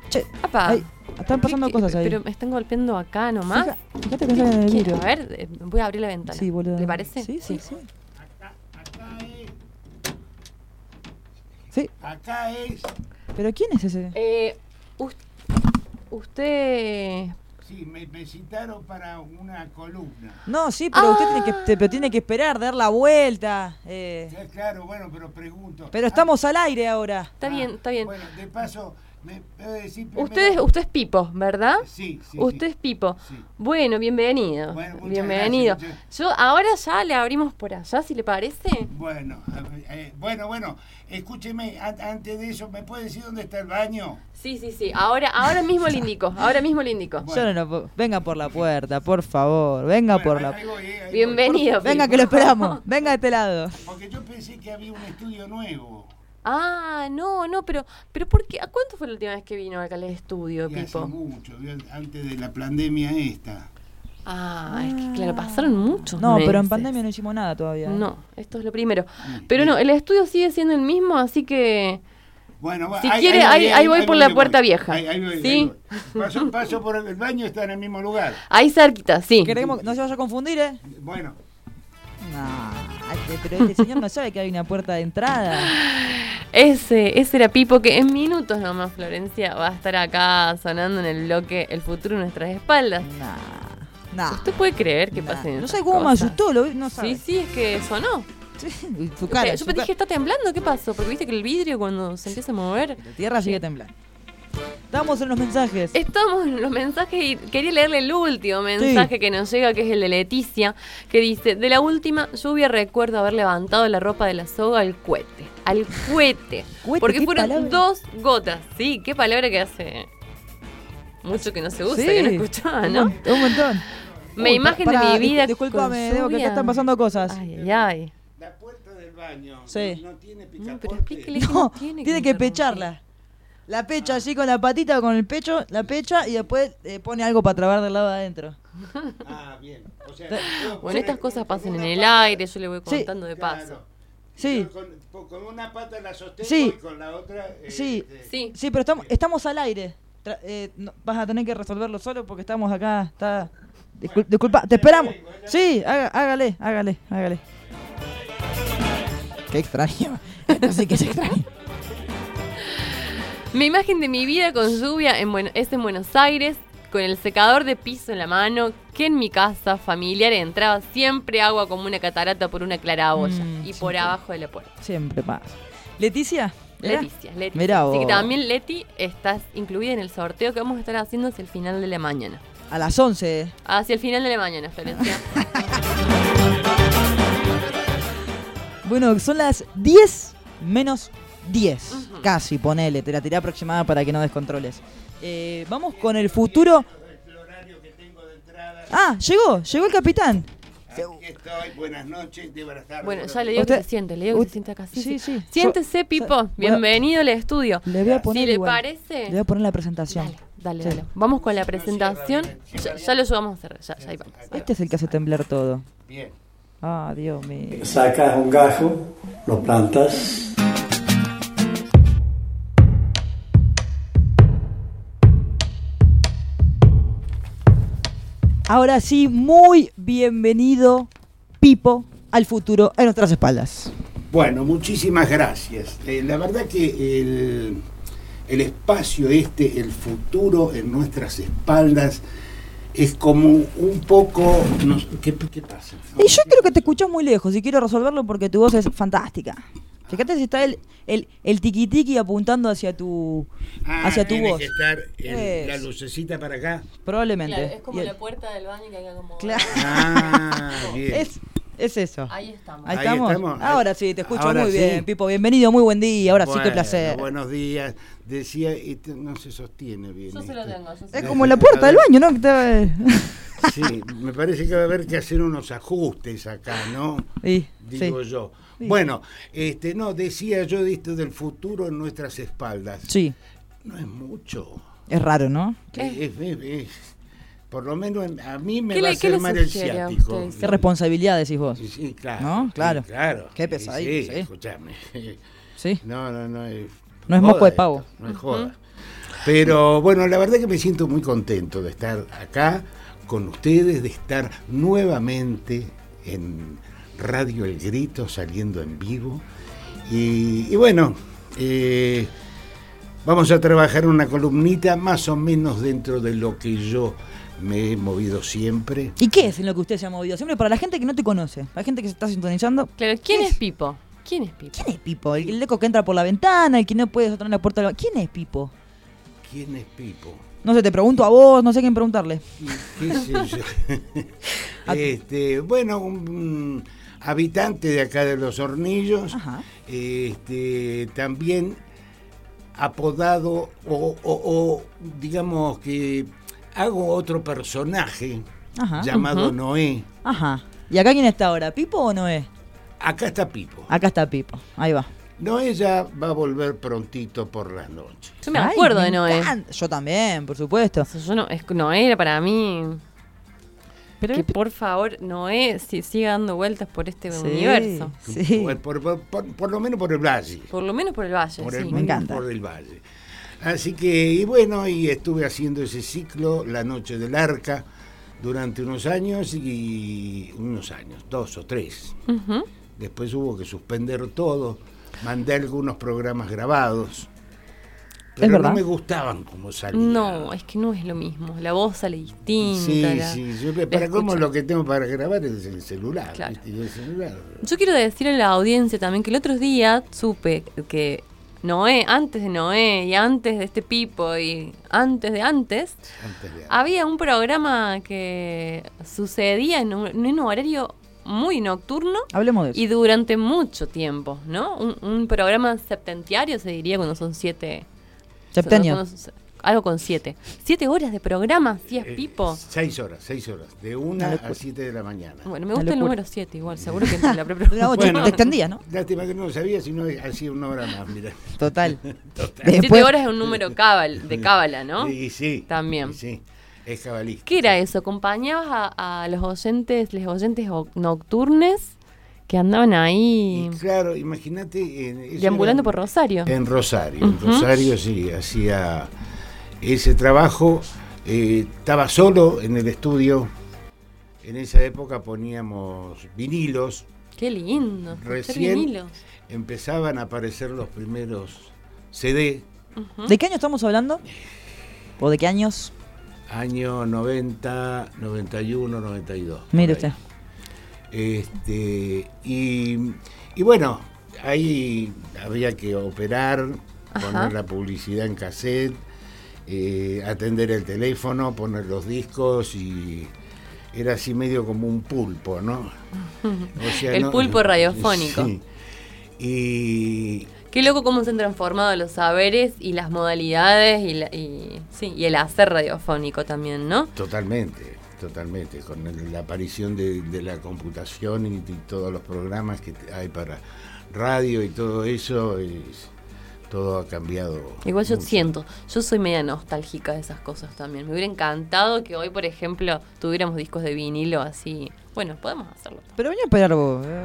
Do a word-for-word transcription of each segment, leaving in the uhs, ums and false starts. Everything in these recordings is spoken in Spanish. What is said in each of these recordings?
Che, Apa. ay, están pasando ¿Qué- cosas ahí. Pero me están golpeando acá nomás. Fija- Fíjate que sale en el ¿Qué? vidrio. A ver, eh, voy a abrir la ventana. Sí, boludo. ¿Le parece? Sí, sí, sí. Acá, acá es. Sí. Acá es. ¿Pero quién es ese? Eh, us- usted... Sí, me, me citaron para una columna. No, sí, pero Ah. usted tiene que, te- pero tiene que esperar, dar la vuelta. eh. Ya, claro, bueno, pero pregunto. Pero estamos al aire ahora. Está bien, está bien. Bueno, de paso, me puede decir primero. Usted, es- usted es Pipo, ¿verdad? Sí, sí. Usted sí. es Pipo. Sí. Bueno, bienvenido. Bueno, muchas bienvenido. gracias, Yo ahora ya le abrimos por allá, si le parece. Bueno, eh, bueno, bueno, escúcheme, an- antes de eso, ¿me puede decir dónde está el baño? Sí, sí, sí. Ahora, ahora mismo le indico. Ahora mismo le indico. Bueno. Yo no lo puedo- Venga por la puerta, por favor. Venga Bueno, por ahí- la ahí voy, eh, ahí Bienvenido. Venga Pipo. que lo esperamos. Venga de este lado. voy. Porque yo pensé que había un estudio nuevo. Ah, no, no, pero, pero ¿por qué? ¿A cuánto fue la última vez que vino acá al estudio, Y hace Pipo? mucho, ¿vio? Antes de la pandemia esta. Ah, es que claro, pasaron muchos No, pero en meses. pandemia no hicimos nada todavía. ¿eh? No, esto es lo primero. Mm, Pero bien. no, el estudio sigue siendo el mismo, así que... Bueno, Si ahí- quiere, ahí- ahí voy por la voy. puerta vieja. Ahí, ahí voy, ¿Sí? ahí voy. Paso, paso por el baño, está en el mismo lugar. Ahí cerquita, sí. Queremos, no se vaya a confundir, ¿eh? Bueno, No, ay, pero este señor no sabe que hay una puerta de entrada. Ese, ese era Pipo, que en minutos nomás, Florencia, va a estar acá sonando en el bloque El futuro en nuestras espaldas. Nah, nah. ¿Usted puede creer que nah. pasen No esas sé cómo me cosas? asustó, lo vi, no sabe. Sí, sí, es que sonó. Sí, y su cara, Yo su me cara. dije, ¿está temblando? ¿Qué pasó? Porque viste que el vidrio cuando se empieza a mover... La tierra sigue temblando. Estamos en los mensajes. Estamos en los mensajes y quería leerle el último mensaje Sí. que nos llega, que es el de Leticia, que dice: de la última lluvia recuerdo haber levantado la ropa de la soga al cohete. Al cohete. Cohete, Porque qué fueron palabra. dos gotas. Sí, qué palabra que hace mucho que no se usa, Sí, que no escuchaba, un ¿no? mon- Un montón. Me Uy, imagen pa- de pará, mi vida. discul- Disculpame, con Debo, que acá lluvia. están pasando cosas. Ay, ay, ay. la puerta del baño Sí. no, no tiene No, picaporte. pero explíquele que No, no tiene, tiene que, interrumpir. pecharla. La pecha así con la patita o con el pecho, la pecha y después eh, pone algo para trabar del lado de adentro. Ah, bien. O sea, Bueno, estas cosas pasan en el pata- aire, yo le voy Sí. contando de paso. Claro. Sí. Yo Con, con una pata la sostengo Sí. y con la otra. eh, Sí. este, Sí. Sí, pero estamos, estamos al aire. Tra- eh, no- vas a tener que resolverlo solo porque estamos acá. Está... Discul- disculpa, te esperamos. Sí, haga- hágale, hágale, hágale. Qué extraño. Así que es extraño. Mi imagen de mi vida con lluvia en Buen- es en Buenos Aires, con el secador de piso en la mano, que en mi casa familiar entraba siempre agua como una catarata por una claraboya Mm, y sí, por sí. abajo de la puerta. Siempre pasa. ¿Leticia? ¿Era? Leticia, Leticia. Mirá Así que vos. también Leti estás incluida en el sorteo que vamos a estar haciendo hacia el final de la mañana. A las once. Hacia el final de la mañana, Florencia. Bueno, son las diez menos diez. Ujú. Casi, ponele. Te la tiré aproximada para que no descontroles. Eh, vamos con el futuro. El horario que tengo de entrada. Ah, llegó, llegó el capitán. Aquí estoy, buenas noches, de buenas tardes. Bueno, buenas ya le digo Usted- que se siente, le digo que usted- se siente acá. Sí, sí, sí. sí. Siéntese, Yo- Pipo. yo- voy a- Bienvenido al estudio. Le voy a poner Si le igual. parece... Le voy a poner la presentación. Dale, dale, Sí. dale. Vamos con la No cierra presentación. bien, Ya, cierra ya bien. lo ayudamos a hacer. Ya, ya ahí vamos. ahí Este es el que hace temblar todo. Bien. Ah, Dios mío. Sacas un gajo, lo plantas. Ahora sí, muy bienvenido, Pipo, al futuro en nuestras espaldas. Bueno, muchísimas gracias. Eh, la verdad que el, el espacio este, el futuro en nuestras espaldas, es como un poco... no sé, ¿qué, ¿Qué pasa? Y yo creo que te escuchás muy lejos y quiero resolverlo porque tu voz es fantástica. Fíjate si está el, el, el tiqui-tiqui apuntando hacia tu, Ah, hacia tu tiene voz. que estar el- la Es. lucecita para acá. Probablemente. Claro, es como Y el- la puerta del baño que hay que acomodar. Claro. Ah, bien. Es, es eso. Ahí estamos. Ahí, Ahí estamos. estamos. Ahora sí, te escucho Ahora muy sí. bien, Pipo. Bienvenido, muy buen día. Ahora sí, qué Bueno, placer. Buenos días. Decía, este, no se sostiene bien. Yo se lo este. tengo. Yo se Es lo como la puerta del baño, ¿no? Que te- Sí, me parece que va a haber que hacer unos ajustes acá, ¿no? Sí, Digo sí. yo. Sí. Bueno, este, no, decía yo de esto del futuro en nuestras espaldas. Sí, No es mucho. es raro, ¿no? Es, es- es- es- por lo menos en- a mí me ¿Qué va le- a qué hacer le mal el sugiere a ciático. usted? Qué responsabilidad decís vos. Sí, sí, claro. ¿No? Sí, Claro. claro. Qué Sí, pesadito, Sí, sí. escúchame. Sí. No, no, no es. No es joda moco de esto, pavo. No es joda. Pero bueno, la verdad que me siento muy contento de estar acá con ustedes, de estar nuevamente en Radio El Grito, saliendo en vivo. Y, y bueno, eh, vamos a trabajar una columnita más o menos dentro de lo que yo me he movido siempre. ¿Y qué es en lo que usted se ha movido? Siempre para la gente que no te conoce, para la gente que se está sintonizando. Claro, ¿quién es Pipo? ¿Quién es Pipo? ¿Quién es Pipo? El, el loco que entra por la ventana, el que no puede sostener la puerta del... ¿Quién es Pipo? ¿Quién es Pipo? No sé, te pregunto a vos, no sé a quién preguntarle. ¿Qué sé yo? este, bueno, un habitante de acá de Los Hornillos, Ajá. este, también apodado o, o, o digamos que hago otro personaje Ajá. llamado Uh-huh. Noé. Ajá. ¿Y acá quién está ahora? ¿Pipo o Noé? Acá está Pipo. Acá está Pipo, ahí va. Noé ya va a volver prontito por las noches. Yo me Ay, acuerdo me de Noé. encanta. Yo también, por supuesto. O sea, yo no, es, Noé era para mí... Pero que por favor, Noé si, siga dando vueltas por este Sí, universo. Sí. Por, por, por, por, por lo menos por el valle. Por lo menos por el valle, Por sí. el Me menos encanta. por el valle. Así que, y bueno, y estuve haciendo ese ciclo, La Noche del Arca, durante unos años, y unos años, dos o tres. Ujú. Después hubo que suspender todo, mandé algunos programas grabados, pero verdad? no me gustaban como salían. No, es que no es lo mismo. La voz sale distinta. Sí, la- sí, yo, la para cómo escucha. lo que tengo para grabar es el celular, Claro. ¿viste? Y el celular. Yo quiero decirle a la audiencia también que el otro día supe que Noé, antes de Noé y antes de este Pipo y antes de antes, Antes de- había un programa que sucedía en un, en un horario muy nocturno Hablemos de eso. y durante mucho tiempo, ¿no? Un, un programa septentiario se diría cuando son siete... Septenio. cuando son- algo con siete. Siete horas de programa, hacías Eh, Pipo. Seis horas, seis horas, de una Una a locura. siete de la mañana. Bueno, me Una gusta el locura. número siete igual, seguro que entre la propia... Una ocho, Bueno. te extendía, ¿no? Lástima que no lo sabía, si no hacía una hora más, mira. Total. Total. Siete Después- horas es un número cábal, de cábala, ¿no? Y sí. También. y sí, es cabalista. ¿Qué era eso? ¿Acompañabas a, a los oyentes, los oyentes o- nocturnes que andaban Y ahí claro, imagínate. en- eso deambulando era por Rosario? En Rosario, en Ujú. Rosario sí, hacía ese trabajo. eh, estaba solo en el estudio. En esa época poníamos vinilos. Qué lindo. hacer Recién vinilos. empezaban a aparecer los primeros C D. Ujú. ¿De qué año estamos hablando? ¿O de qué años? Año noventa, noventa y uno, noventa y dos. Mire por ahí. usted. Este, y, y bueno, ahí había que operar, Ajá. poner la publicidad en cassette, eh, atender el teléfono, poner los discos, y era así medio como un pulpo, ¿no? O sea, El no- pulpo radiofónico. Sí. Y Qué loco cómo se han transformado los saberes y las modalidades y, la- y, sí, y el hacer radiofónico también, ¿no? totalmente, totalmente, con el- la aparición de, de la computación y, y todos los programas que hay para radio y todo eso, es- todo ha cambiado. Igual yo mucho. siento, yo soy media nostálgica de esas cosas también. Me hubiera encantado que hoy, por ejemplo, tuviéramos discos de vinilo así. Bueno, podemos hacerlo. Pero venía a esperar vos. eh.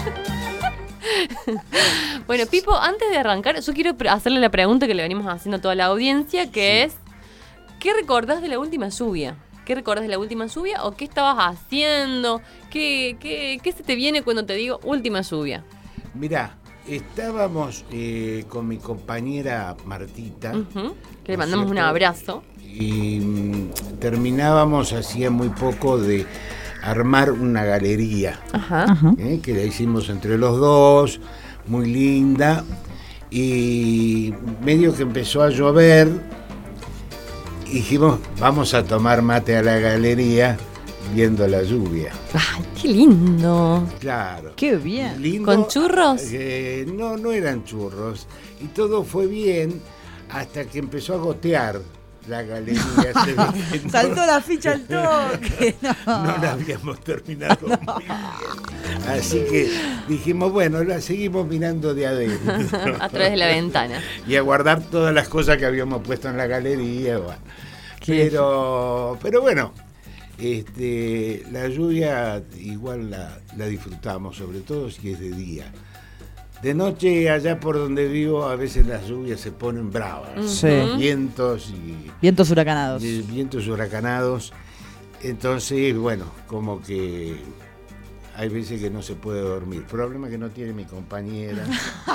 Bueno, Pipo, antes de arrancar, yo quiero pre- hacerle la pregunta que le venimos haciendo a toda la audiencia, que es, ¿qué recordás de la última lluvia? ¿Qué recordás de la última lluvia o qué estabas haciendo? ¿Qué, qué, qué se te viene cuando te digo última lluvia? Mirá, estábamos eh, con mi compañera Martita. Ujú, que le ¿no es mandamos un cierto? abrazo. Y mm, terminábamos hacía muy poco de armar una galería, Ajá. Ajá. ¿eh? que la hicimos entre los dos, muy linda, y medio que empezó a llover, y dijimos, vamos a tomar mate a la galería viendo la lluvia. Ay, qué lindo. Claro. Qué bien. Lindo. ¿Con churros? Eh, no, no eran churros. Y todo fue bien hasta que empezó a gotear la galería. Se ve que no- Saltó la ficha al toque. No. no la habíamos terminado muy bien. Así que dijimos, bueno, la seguimos mirando de adentro. A través de la ventana. Y a guardar todas las cosas que habíamos puesto en la galería. Bueno. Qué Pero, pero bueno, este, la lluvia igual la, la disfrutamos, sobre todo si es de día. De noche, allá por donde vivo, a veces las lluvias se ponen bravas. Sí. Vientos y, Vientos huracanados. y vientos huracanados. Entonces, bueno, como que hay veces que no se puede dormir. Problema que no tiene mi compañera.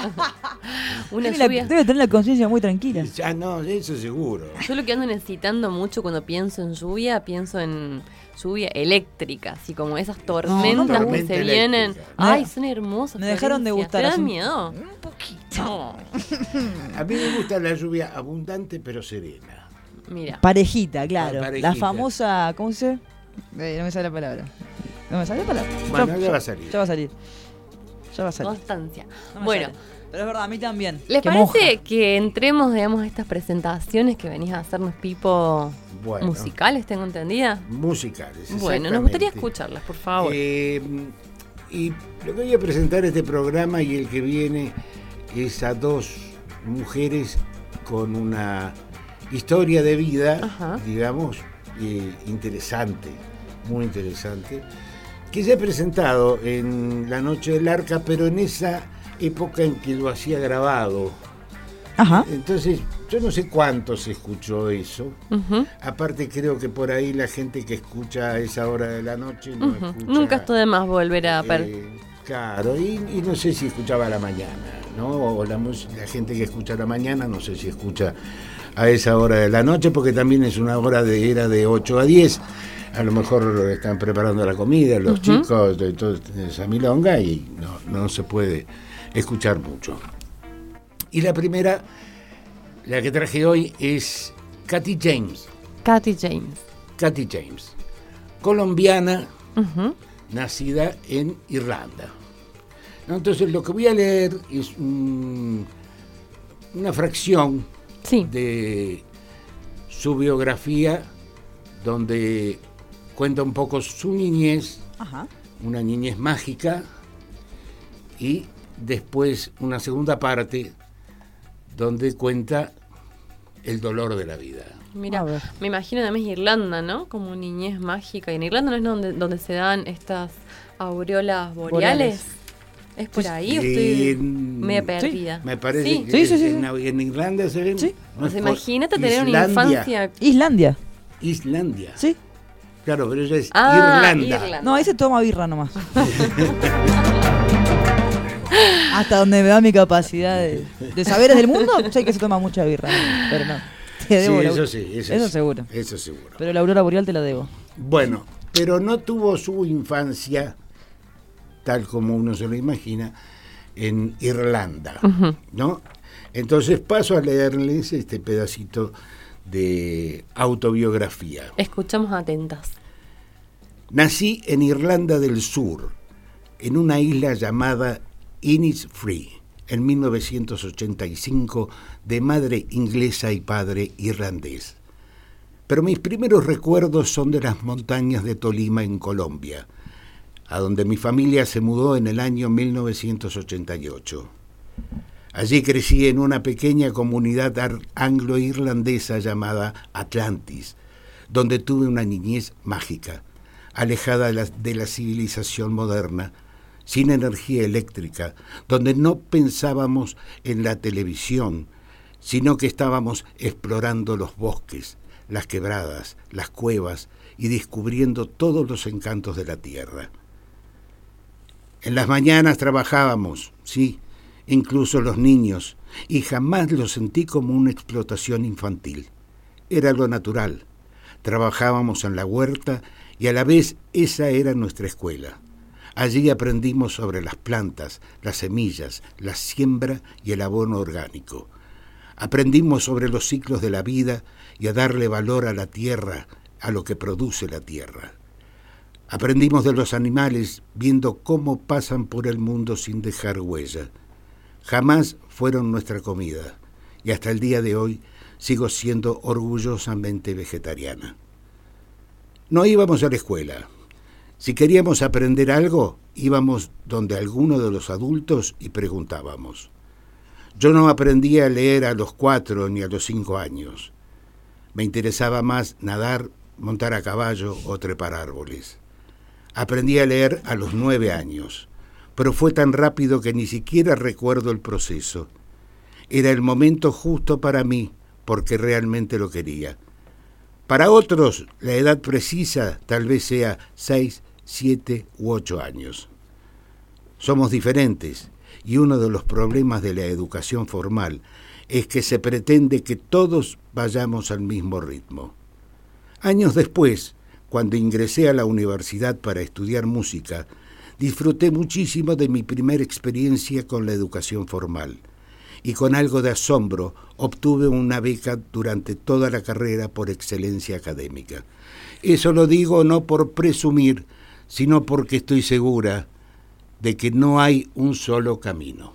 Una Debe, la- lluvia. debe tener la conciencia muy tranquila. Ah, no, eso seguro. Yo lo que ando necesitando mucho cuando pienso en lluvia, pienso en lluvia eléctrica, así como esas tormentas me que gusta. se vienen. Eléctrica. Ay, Me- son hermosas. me dejaron de Florencia. gustar ¿Te da hace un- miedo? Un poquito. No. A mí me gusta la lluvia abundante pero serena. Mira. Parejita, claro. Parejita. La famosa, ¿cómo se dice? Eh, no me sale la palabra. No me sale la palabra. Bueno, ya va a salir. Ya va a salir. Ya va a salir. Constancia. No me Bueno, sale. Pero es verdad, a mí también. ¿les Que parece moja. que entremos, digamos, a estas presentaciones que venís a hacernos, Pipo, Bueno. musicales, tengo entendida? Musicales. Bueno, nos gustaría exactamente. escucharlas, por favor. Eh, y lo que voy a presentar este programa y el que viene es a dos mujeres con una historia de vida, Ajá. digamos, eh, interesante, muy interesante, que se ha presentado en La Noche del Arca, pero en esa época en que lo hacía grabado. Ajá. Entonces, yo no sé cuánto se escuchó eso. Ujú, Aparte, creo que por ahí la gente que escucha a esa hora de la noche no ujú. escucha. Nunca está de más volver a ver. eh, Claro, y, y no sé si escuchaba a la mañana, ¿no? O la, mus- la gente que escucha a la mañana, no sé si escucha a esa hora de la noche, porque también es una hora de era de ocho a diez. A lo mejor están preparando la comida, los Ujú. chicos, de toda esa milonga, y no, no se puede escuchar mucho. Y la primera, la que traje hoy, es Katy James. Katy James. Katy James, colombiana, Ujú. nacida en Irlanda. ¿No? Entonces lo que voy a leer es un- una fracción Sí. de su biografía donde cuenta un poco su niñez, Ajá. una niñez mágica, y después una segunda parte donde cuenta el dolor de la vida. Mira, A ver. me imagino además Irlanda, ¿no? Como niñez mágica. Y en Irlanda no es donde, donde se dan estas aureolas boreales. Boreales. ¿Es por Sí, ahí o sí. estoy En- media sí, perdida? Me parece Sí. que Sí, sí, sí, en, sí. en Irlanda se ven. Sí. no Pues es imagínate por- tener una Islandia, infancia. Islandia. Islandia. ¿Sí? Claro, pero ella es Ah, Irlanda. Irlanda. No, ahí se toma birra nomás. Hasta donde me da mi capacidad de, de saberes del mundo, sé que se toma mucha birra. Pero no. Te Sí, debo la- eso sí. Eso, Eso sí, seguro. Eso seguro. Pero la aurora boreal te la debo. Bueno, pero no tuvo su infancia, tal como uno se lo imagina, en Irlanda, Ujú. ¿no? Entonces paso a leerles este pedacito de autobiografía. Escuchamos atentas. Nací en Irlanda del Sur, en una isla llamada Innisfree, en mil novecientos ochenta y cinco, de madre inglesa y padre irlandés. Pero mis primeros recuerdos son de las montañas de Tolima, en Colombia, a donde mi familia se mudó en el año mil novecientos ochenta y ocho. Allí crecí en una pequeña comunidad ar- anglo-irlandesa llamada Atlantis, donde tuve una niñez mágica, alejada de la, de la civilización moderna, sin energía eléctrica, donde no pensábamos en la televisión, sino que estábamos explorando los bosques, las quebradas, las cuevas y descubriendo todos los encantos de la tierra. En las mañanas trabajábamos, sí, incluso los niños, y jamás lo sentí como una explotación infantil. Era lo natural. Trabajábamos en la huerta y a la vez esa era nuestra escuela. Allí aprendimos sobre las plantas, las semillas, la siembra y el abono orgánico. Aprendimos sobre los ciclos de la vida y a darle valor a la tierra, a lo que produce la tierra. Aprendimos de los animales viendo cómo pasan por el mundo sin dejar huella. Jamás fueron nuestra comida y hasta el día de hoy sigo siendo orgullosamente vegetariana. No íbamos a la escuela. Si queríamos aprender algo, íbamos donde alguno de los adultos y preguntábamos. Yo no aprendí a leer a los cuatro ni a los cinco años. Me interesaba más nadar, montar a caballo o trepar árboles. Aprendí a leer a los nueve años, pero fue tan rápido que ni siquiera recuerdo el proceso. Era el momento justo para mí, porque realmente lo quería. Para otros, la edad precisa tal vez sea seis, siete u ocho años. Somos diferentes, y uno de los problemas de la educación formal es que se pretende que todos vayamos al mismo ritmo. Años después, cuando ingresé a la universidad para estudiar música, disfruté muchísimo de mi primera experiencia con la educación formal y con algo de asombro obtuve una beca durante toda la carrera por excelencia académica. Eso lo digo no por presumir, sino porque estoy segura de que no hay un solo camino.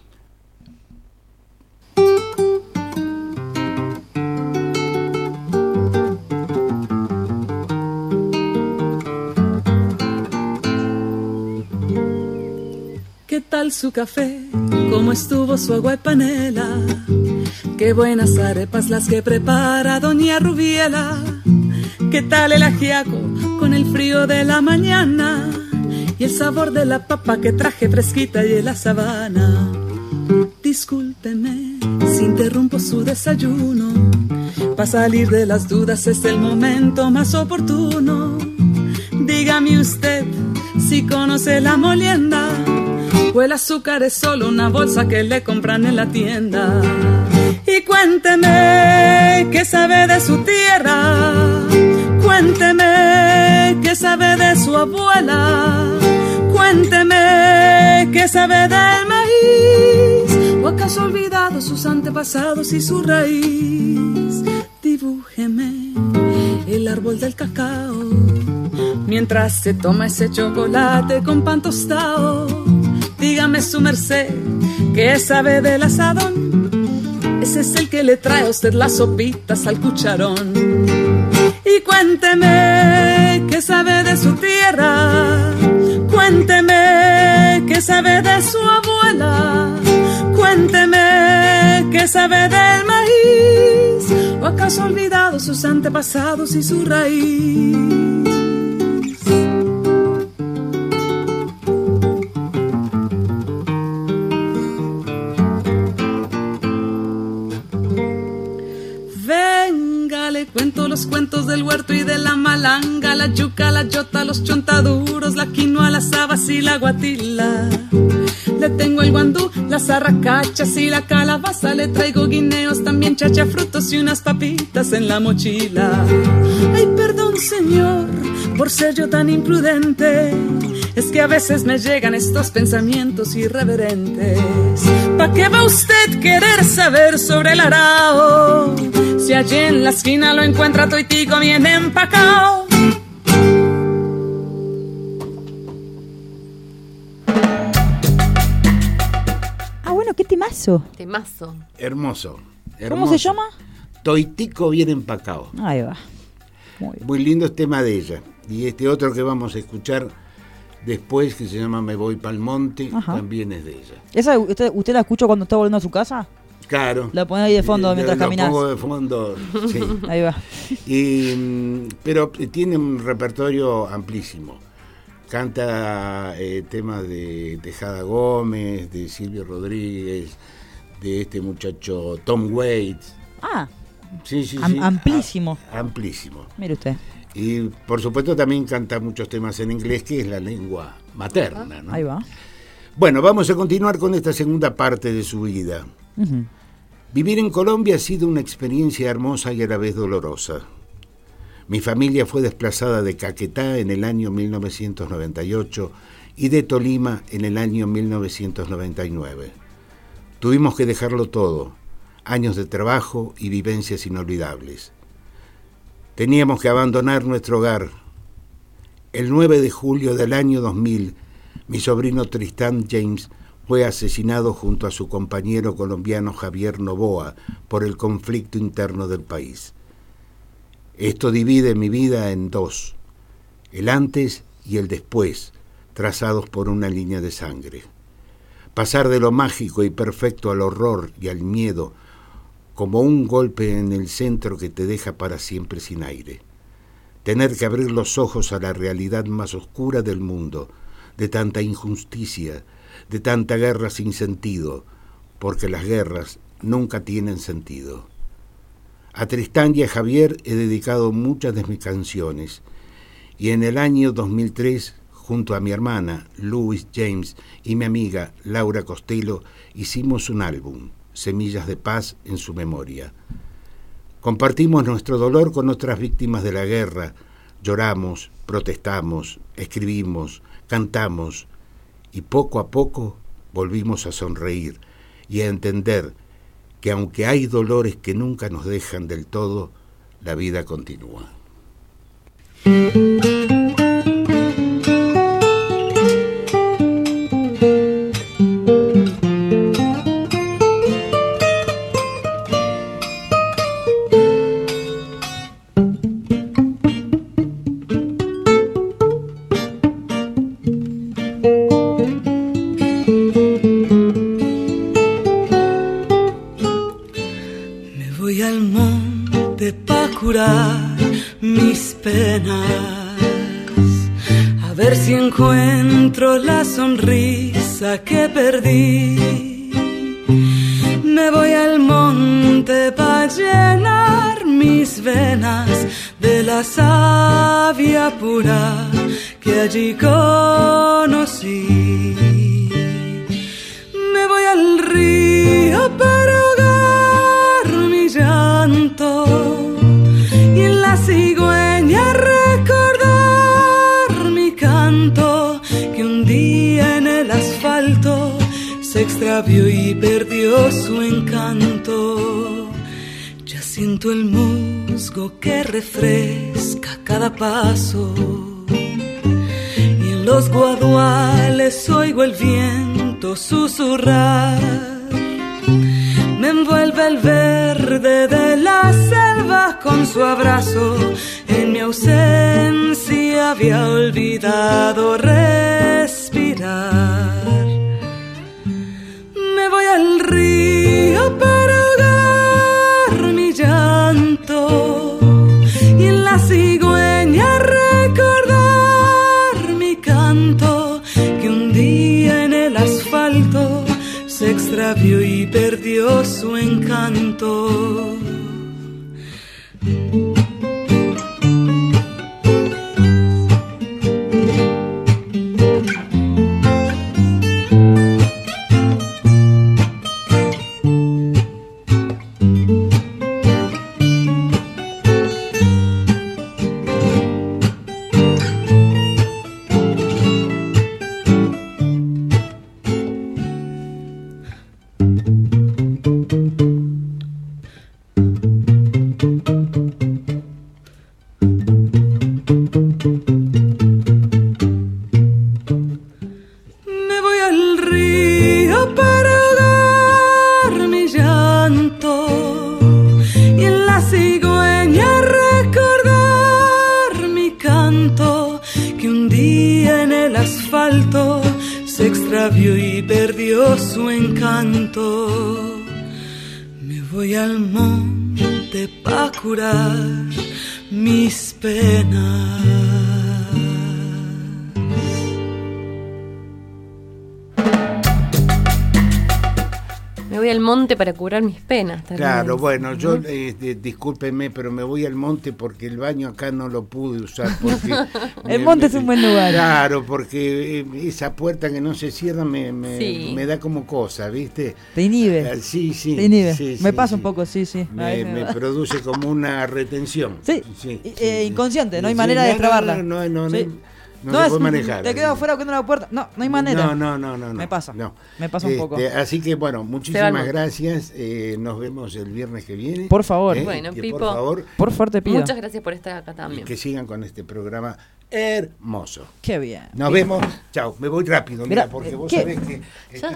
¿Qué tal su café? ¿Cómo estuvo su agua y panela? Qué buenas arepas las que prepara doña Rubiela. ¿Qué tal el ajiaco con el frío de la mañana? Y el sabor de la papa que traje fresquita y en la sabana. Discúlpeme si interrumpo su desayuno. Para salir de las dudas es el momento más oportuno. Dígame usted si conoce la molienda o el azúcar es solo una bolsa que le compran en la tienda. Y cuénteme qué sabe de su tierra, cuénteme qué sabe de su abuela, cuénteme qué sabe del maíz, o acaso ha olvidado sus antepasados y su raíz. Dibújeme el árbol del cacao mientras se toma ese chocolate con pan tostado. Dígame su merced, ¿qué sabe del asadón? Ese es el que le trae a usted las sopitas al cucharón. Y cuénteme, ¿qué sabe de su tierra? Cuénteme, ¿qué sabe de su abuela? Cuénteme, ¿qué sabe del maíz? ¿O acaso ha olvidado sus antepasados y su raíz? Cuento los cuentos del huerto y de la malanga, la yuca, la yota, los chontaduros, la quinoa, las habas y la guatila. Le tengo el guandú, las arracachas y la calabaza. Le traigo guineos, también chachafrutos y unas papitas en la mochila. Ay, perdón, señor, por ser yo tan imprudente. Es que a veces me llegan estos pensamientos irreverentes. ¿Pa' qué va usted querer saber sobre el arao? Si allí en la esquina lo encuentra toitico bien empacao. Ah, bueno, qué temazo. Temazo. Hermoso, hermoso. ¿Cómo se llama? Toitico bien empacao. Ahí va. Muy bien. Muy lindo el tema de ella. Y este otro que vamos a escuchar después, que se llama Me voy pa'l monte, Ajá. también es de ella. ¿Esa usted, usted la escucha cuando está volviendo a su casa? Claro. La pone ahí de fondo Eh, mientras lo caminás. pongo de fondo, sí. Ahí va. Y, mm, pero tiene un repertorio amplísimo. Canta eh, temas de Tejada Gómez, de Silvio Rodríguez, de este muchacho Tom Waits. Ah, Sí, sí, am- sí. amplísimo. A- amplísimo. Mire usted. Y por supuesto también canta muchos temas en inglés, que es la lengua materna, ¿no? Ahí va. Bueno, vamos a continuar con esta segunda parte de su vida. Ujú. Vivir en Colombia ha sido una experiencia hermosa y a la vez dolorosa. Mi familia fue desplazada de Caquetá en el año mil novecientos noventa y ocho y de Tolima en el año mil novecientos noventa y nueve. Tuvimos que dejarlo todo, años de trabajo y vivencias inolvidables. Teníamos que abandonar nuestro hogar. El nueve de julio del año dos mil, mi sobrino Tristán James fue asesinado junto a su compañero colombiano Javier Novoa por el conflicto interno del país. Esto divide mi vida en dos, el antes y el después, trazados por una línea de sangre. Pasar de lo mágico y perfecto al horror y al miedo, como un golpe en el centro que te deja para siempre sin aire. Tener que abrir los ojos a la realidad más oscura del mundo, de tanta injusticia, de tanta guerra sin sentido, porque las guerras nunca tienen sentido. A Tristán y a Javier he dedicado muchas de mis canciones, y en el año dos mil tres, junto a mi hermana Louis James y mi amiga Laura Costello, hicimos un álbum, Semillas de Paz en su memoria. Compartimos nuestro dolor con otras víctimas de la guerra, lloramos, protestamos, escribimos, cantamos, y poco a poco volvimos a sonreír y a entender que aunque hay dolores que nunca nos dejan del todo, la vida continúa. Mis penas, a ver si encuentro la sonrisa que perdí. Me voy al monte para llenar mis venas de la savia pura que allí conocí. Me voy al río para ahogar mi llanto, y en la cigüeña recordar mi canto, que un día en el asfalto se extravió y perdió su encanto. Ya siento el musgo que refresca cada paso, y en los guaduales oigo el viento susurrar. Me envuelve el verde de la selva con su abrazo. En mi ausencia había olvidado respirar. Me voy al río para ahogar mi llanto, y en la cigüeña recordar mi canto, que un día en el asfalto se extravió y perdió su encanto. Y perdió su encanto. Me voy al monte pa' curar mis penas. Me voy al monte para curar mis penas. Claro, bueno, yo, eh, eh, discúlpenme, pero me voy al monte porque el baño acá no lo pude usar. Porque el me, monte me, es un buen lugar. Claro, porque eh, esa puerta que no se cierra me, me, sí. me da como cosa, ¿viste? Te inhibe. Eh, sí, sí. Te inhibe. Sí, me sí, pasa sí. un poco, sí, sí. Me, me produce como una retención. Sí, sí, eh, sí inconsciente, no hay sí, manera no, de destrabarla. No, no, no, no, sí. no, no, no se es, puede manejar. Te quedas afuera buscando la puerta. No, no hay manera. No, no, no, no. Me pasa. No. Me pasa un este, poco. Así que bueno, muchísimas gracias. Eh, nos vemos el viernes que viene. Por favor. ¿Eh? Bueno, que Pipo. Por favor. Por favor, te pido. Muchas gracias por estar acá también. Y que sigan con este programa hermoso. Qué bien. Nos vemos. Chao. Me voy rápido, mira, Mira, porque vos ¿qué? sabés que... Ya,